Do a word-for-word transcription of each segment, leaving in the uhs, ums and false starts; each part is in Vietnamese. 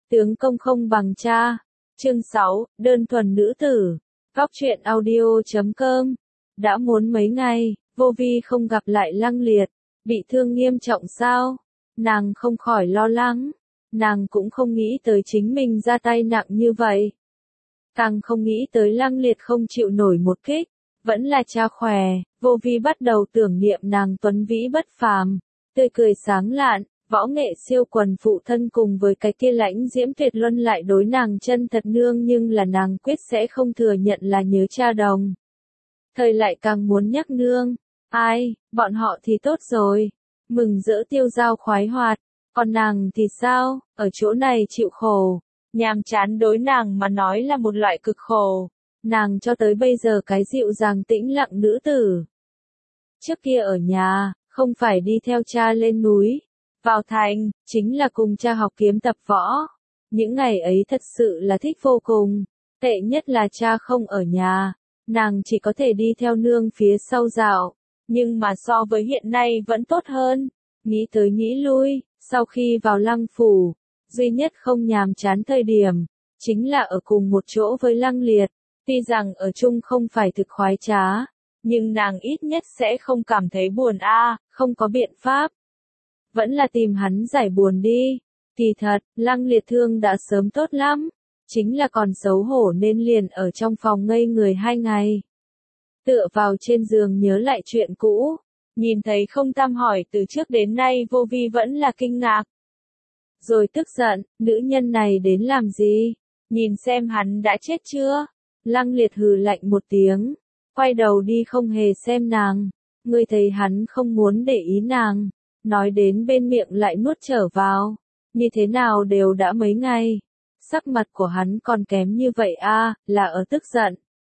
Tướng công không bằng cha. Chương sáu, đơn thuần nữ tử. Góc truyện audio chấm com. Đã muốn mấy ngày, Vô Vi không gặp lại Lăng Liệt. Bị thương nghiêm trọng sao? Nàng không khỏi lo lắng. Nàng cũng không nghĩ tới chính mình ra tay nặng như vậy. Càng không nghĩ tới Lăng Liệt không chịu nổi một kích. Vẫn là cha khỏe, Vô Vi bắt đầu tưởng niệm nàng tuấn vĩ bất phàm. Tươi cười sáng lạn, võ nghệ siêu quần phụ thân cùng với cái kia lãnh diễm tuyệt luân lại đối nàng chân thật nương, nhưng là nàng quyết sẽ không thừa nhận là nhớ cha đồng. Thời lại càng muốn nhắc nương. Ai, bọn họ thì tốt rồi. Mừng rỡ tiêu dao khoái hoạt. Còn nàng thì sao, ở chỗ này chịu khổ. Nhàm chán đối nàng mà nói là một loại cực khổ. Nàng cho tới bây giờ cái dịu dàng tĩnh lặng nữ tử. Trước kia ở nhà, không phải đi theo cha lên núi, vào thành, chính là cùng cha học kiếm tập võ. Những ngày ấy thật sự là thích vô cùng. Tệ nhất là cha không ở nhà, nàng chỉ có thể đi theo nương phía sau dạo. Nhưng mà so với hiện nay vẫn tốt hơn. Nghĩ tới nghĩ lui, sau khi vào Lăng phủ, duy nhất không nhàm chán thời điểm, chính là ở cùng một chỗ với Lăng Liệt. Tuy rằng ở chung không phải thực khoái trá, nhưng nàng ít nhất sẽ không cảm thấy buồn a, à, không có biện pháp. Vẫn là tìm hắn giải buồn đi. Kỳ thật, Lăng Liệt thương đã sớm tốt lắm, chính là còn xấu hổ nên liền ở trong phòng ngây người hai ngày. Tựa vào trên giường nhớ lại chuyện cũ, nhìn thấy không tăm hỏi từ trước đến nay, Vô Vi vẫn là kinh ngạc. Rồi tức giận, nữ nhân này đến làm gì? Nhìn xem hắn đã chết chưa? Lăng Liệt hừ lạnh một tiếng, quay đầu đi không hề xem nàng. Ngươi thấy hắn không muốn để ý nàng, nói đến bên miệng lại nuốt trở vào. Như thế nào đều đã mấy ngày, sắc mặt của hắn còn kém như vậy a, à, là ở tức giận.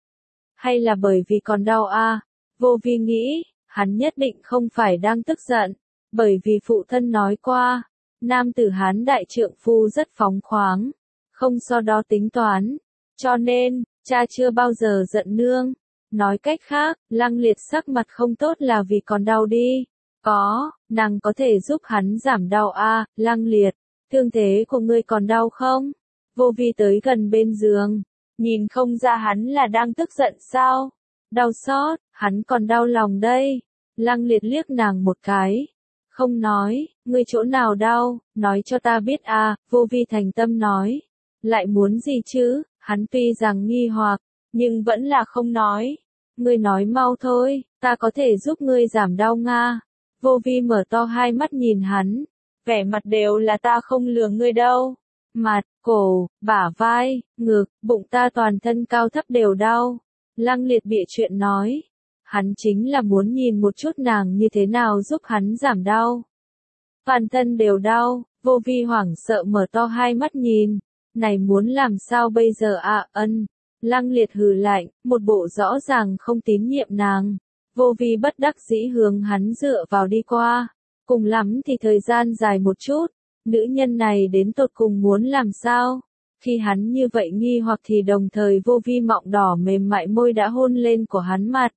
Hay là bởi vì còn đau a? À? Vô Vi nghĩ, hắn nhất định không phải đang tức giận, bởi vì phụ thân nói qua, nam tử Hán đại trượng phu rất phóng khoáng, không so đo tính toán, cho nên, cha chưa bao giờ giận nương. Nói cách khác, Lăng Liệt sắc mặt không tốt là vì còn đau đi. Có, nàng có thể giúp hắn giảm đau a, à, Lăng Liệt, thương thế của ngươi còn đau không? Vô Vi tới gần bên giường, nhìn không ra hắn là đang tức giận sao? Đau xót, hắn còn đau lòng đây. Lăng Liệt liếc nàng một cái, không nói, ngươi chỗ nào đau, nói cho ta biết a, à, Vô Vi thành tâm nói. Lại muốn gì chứ? Hắn tuy rằng nghi hoặc, nhưng vẫn là không nói. Ngươi nói mau thôi, ta có thể giúp ngươi giảm đau nga. Vô Vi mở to hai mắt nhìn hắn, vẻ mặt đều là ta không lừa ngươi đâu. Mặt, cổ, bả vai, ngực, bụng ta toàn thân cao thấp đều đau. Lăng Liệt bịa chuyện nói. Hắn chính là muốn nhìn một chút nàng như thế nào giúp hắn giảm đau. Toàn thân đều đau, Vô Vi hoảng sợ mở to hai mắt nhìn. Này muốn làm sao bây giờ ạ, à, ân. Lăng Liệt hừ lạnh, một bộ rõ ràng không tín nhiệm nàng. Vô Vi bất đắc dĩ hướng hắn dựa vào đi qua. Cùng lắm thì thời gian dài một chút. Nữ nhân này đến tột cùng muốn làm sao? Khi hắn như vậy nghi hoặc thì đồng thời Vô Vi mọng đỏ mềm mại môi đã hôn lên của hắn mặt.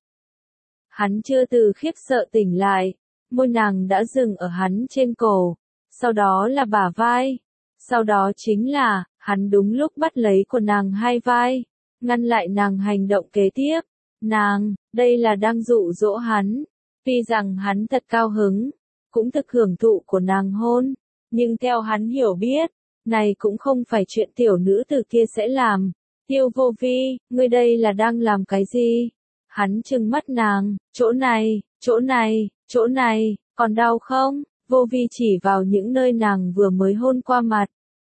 Hắn chưa từ khiếp sợ tỉnh lại. Môi nàng đã dừng ở hắn trên cổ. Sau đó là bả vai. Sau đó chính là, hắn đúng lúc bắt lấy của nàng hai vai, ngăn lại nàng hành động kế tiếp. Nàng, đây là đang dụ dỗ hắn. Tuy rằng hắn thật cao hứng, cũng thực hưởng thụ của nàng hôn, nhưng theo hắn hiểu biết, này cũng không phải chuyện tiểu nữ tử kia sẽ làm. Tiêu Vô Vi, ngươi đây là đang làm cái gì? Hắn trừng mắt nàng, chỗ này, chỗ này, chỗ này, còn đau không? Vô Vi chỉ vào những nơi nàng vừa mới hôn qua mặt.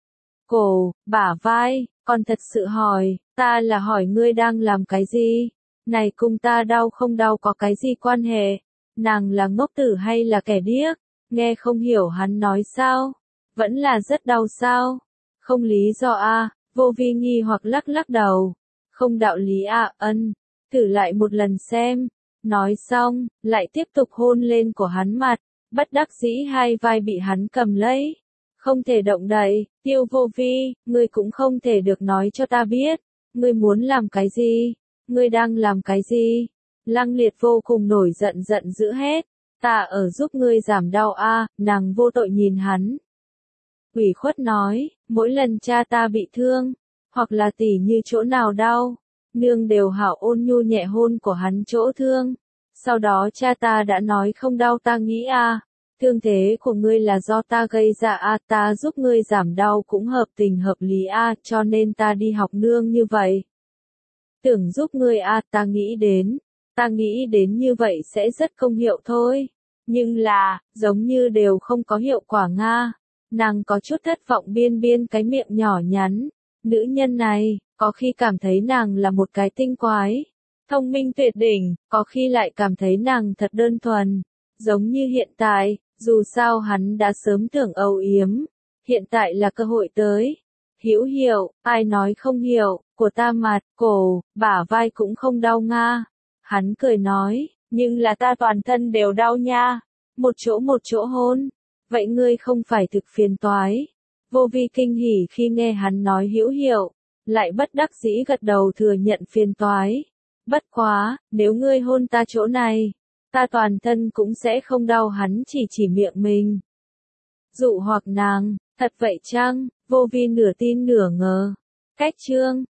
Cổ, bả vai, còn thật sự hỏi, ta là hỏi ngươi đang làm cái gì? Này cùng ta đau không đau có cái gì quan hệ? Nàng là ngốc tử hay là kẻ điếc? Nghe không hiểu hắn nói sao? Vẫn là rất đau sao? Không lý do a, à, Vô Vi nghi hoặc lắc lắc đầu. Không đạo lý a, à, ân, thử lại một lần xem. Nói xong, lại tiếp tục hôn lên của hắn mặt, bất đắc dĩ hai vai bị hắn cầm lấy. Không thể động đậy, Tiêu Vô Vi, ngươi cũng không thể được nói cho ta biết, ngươi muốn làm cái gì, ngươi đang làm cái gì. Lăng Liệt vô cùng nổi giận giận dữ hết, ta ở giúp ngươi giảm đau a, à, nàng vô tội nhìn hắn. ủy khuất nói, mỗi lần cha ta bị thương, hoặc là tỉ như chỗ nào đau, nương đều hảo ôn nhu nhẹ hôn của hắn chỗ thương. Sau đó cha ta đã nói không đau, ta nghĩ a, thương thế của ngươi là do ta gây ra a, ta giúp ngươi giảm đau cũng hợp tình hợp lý a, cho nên ta đi học nương như vậy. Tưởng giúp ngươi a, ta nghĩ đến, ta nghĩ đến như vậy sẽ rất công hiệu thôi. Nhưng là, giống như đều không có hiệu quả nga. Nàng có chút thất vọng biên biên cái miệng nhỏ nhắn. Nữ nhân này, có khi cảm thấy nàng là một cái tinh quái, thông minh tuyệt đỉnh, có khi lại cảm thấy nàng thật đơn thuần. Giống như hiện tại, dù sao hắn đã sớm tưởng âu yếm. Hiện tại là cơ hội tới. Hữu hiệu, ai nói không hiểu, của ta mặt, cổ, bả vai cũng không đau nga. Hắn cười nói, nhưng là ta toàn thân đều đau nha. Một chỗ một chỗ hôn. Vậy ngươi không phải thực phiền toái. Vô vi kinh hỉ khi nghe hắn nói hữu hiệu, lại bất đắc dĩ gật đầu thừa nhận phiền toái. Bất quá, nếu ngươi hôn ta chỗ này, ta toàn thân cũng sẽ không đau, hắn chỉ chỉ miệng mình. Dụ hoặc nàng, thật vậy chăng? Vô vi nửa tin nửa ngờ. Cách chương